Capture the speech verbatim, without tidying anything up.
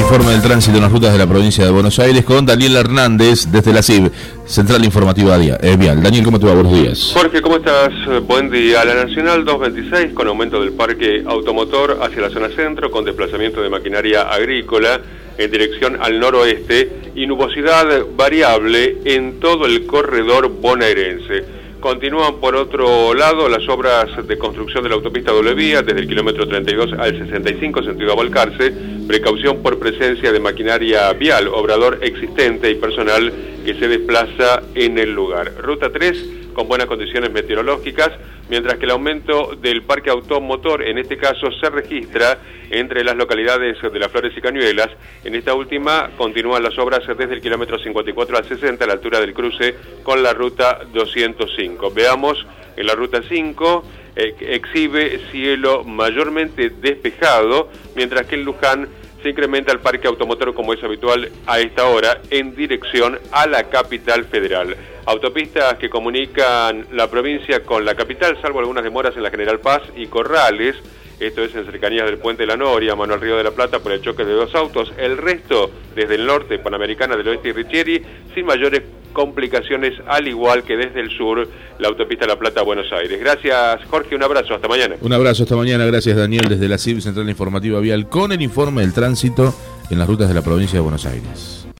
informe del tránsito en las rutas de la provincia de Buenos Aires con Daniel Hernández desde la C I B, Central Informativa Vial. Daniel, ¿cómo te va? Buenos días. Jorge, ¿cómo estás? Buen día. La Nacional doscientos veintiséis con aumento del parque automotor hacia la zona centro con desplazamiento de maquinaria agrícola en dirección al noroeste y nubosidad variable en todo el corredor bonaerense. Continúan por otro lado las obras de construcción de la autopista doble vía desde el kilómetro treinta y dos al sesenta y cinco sentido a Balcarce. Precaución por presencia de maquinaria vial, obrador existente y personal que se desplaza en el lugar. Ruta tres con buenas condiciones meteorológicas, mientras que el aumento del parque automotor en este caso se registra entre las localidades de Las Flores y Cañuelas. En esta última continúan las obras desde el kilómetro cincuenta y cuatro al sesenta a la altura del cruce con la ruta doscientos cinco. Veamos, en la ruta cinco eh, exhibe cielo mayormente despejado, mientras que en Luján se incrementa el parque automotor como es habitual a esta hora en dirección a la capital federal. Autopistas que comunican la provincia con la capital, salvo algunas demoras en la General Paz y Corrales, esto es en cercanías del Puente de la Noria, mano al Río de la Plata por el choque de dos autos. El resto, desde el norte, Panamericana del Oeste y Richieri, sin mayores complicaciones, al igual que desde el sur, la autopista La Plata a Buenos Aires. Gracias, Jorge, un abrazo, hasta mañana. Un abrazo, hasta mañana, gracias Daniel, desde la C I B, Central Informativa Vial, con el informe del tránsito en las rutas de la provincia de Buenos Aires.